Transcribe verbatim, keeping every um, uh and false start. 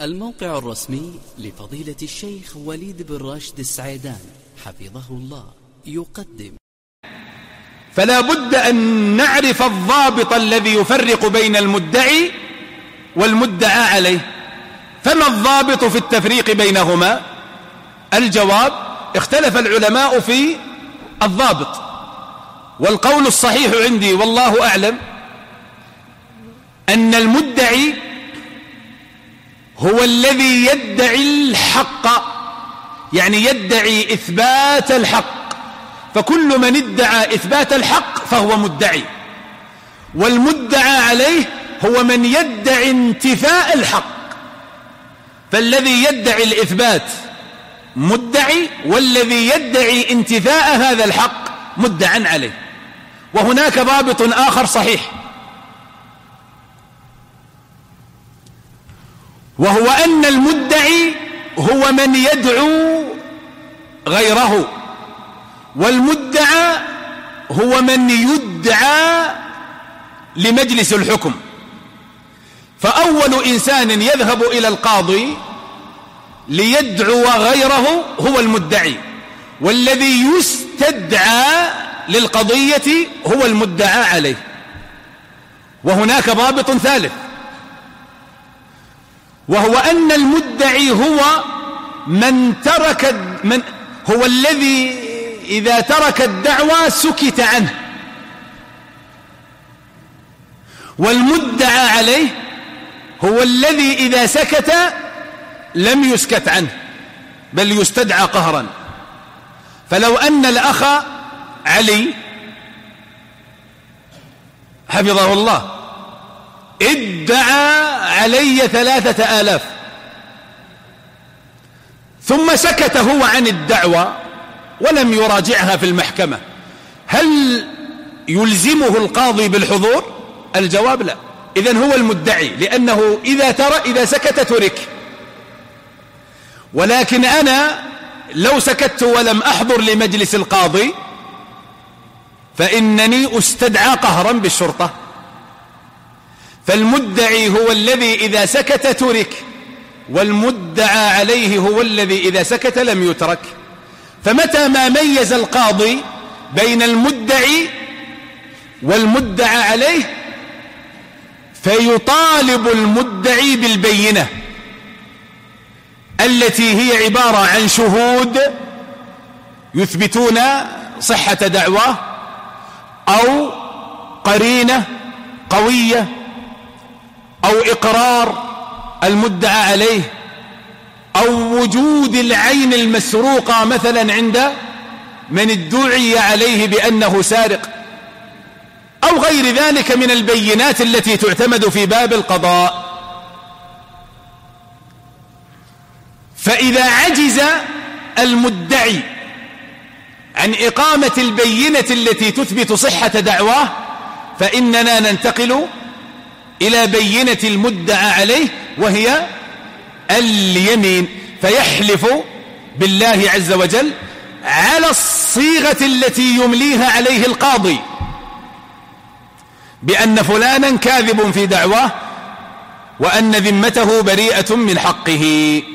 الموقع الرسمي لفضيلة الشيخ وليد بن راشد السعيدان حفظه الله يقدم. فلا بد أن نعرف الضابط الذي يفرق بين المدعي والمدعى عليه. فما الضابط في التفريق بينهما؟ الجواب: اختلف العلماء في الضابط، والقول الصحيح عندي والله أعلم أن المدعي هو الذي يدعي الحق، يعني يدعي إثبات الحق، فكل من ادعى إثبات الحق فهو مدعي. والمدعى عليه هو من يدعي انتفاء الحق، فالذي يدعي الإثبات مدعي، والذي يدعي انتفاء هذا الحق مدعى عليه. وهناك ضابط آخر صحيح، وهو أن المدعي هو من يدعو غيره، والمدعى هو من يدعى لمجلس الحكم. فأول إنسان يذهب إلى القاضي ليدعو غيره هو المدعي، والذي يستدعى للقضية هو المدعى عليه. وهناك ضابط ثالث، وهو أن المدعي هو من ترك من هو الذي إذا ترك الدعوى سكت عنه، والمدعى عليه هو الذي إذا سكت لم يسكت عنه بل يستدعى قهرا. فلو أن الأخ علي حفظه الله ادعى علي ثلاثة آلاف ثم سكت هو عن الدعوى ولم يراجعها في المحكمة، هل يلزمه القاضي بالحضور؟ الجواب لا. إذن هو المدعي، لأنه إذا ترى إذا سكت ترك. ولكن أنا لو سكت ولم أحضر لمجلس القاضي فإنني أستدعى قهرا بالشرطة. فالمدعي هو الذي إذا سكت ترك، والمدعى عليه هو الذي إذا سكت لم يترك. فمتى ما ميز القاضي بين المدعي والمدعى عليه فيطالب المدعي بالبينة التي هي عبارة عن شهود يثبتون صحة دعواه، أو قرينة قوية، أو إقرار المدعى عليه، أو وجود العين المسروقة مثلا عند من ادعي عليه بأنه سارق، أو غير ذلك من البينات التي تعتمد في باب القضاء. فإذا عجز المدعي عن إقامة البينة التي تثبت صحة دعواه فإننا ننتقل إلى بينة المدعى عليه، وهي اليمين، فيحلف بالله عز وجل على الصيغة التي يمليها عليه القاضي بأن فلانا كاذب في دعواه وأن ذمته بريئة من حقه.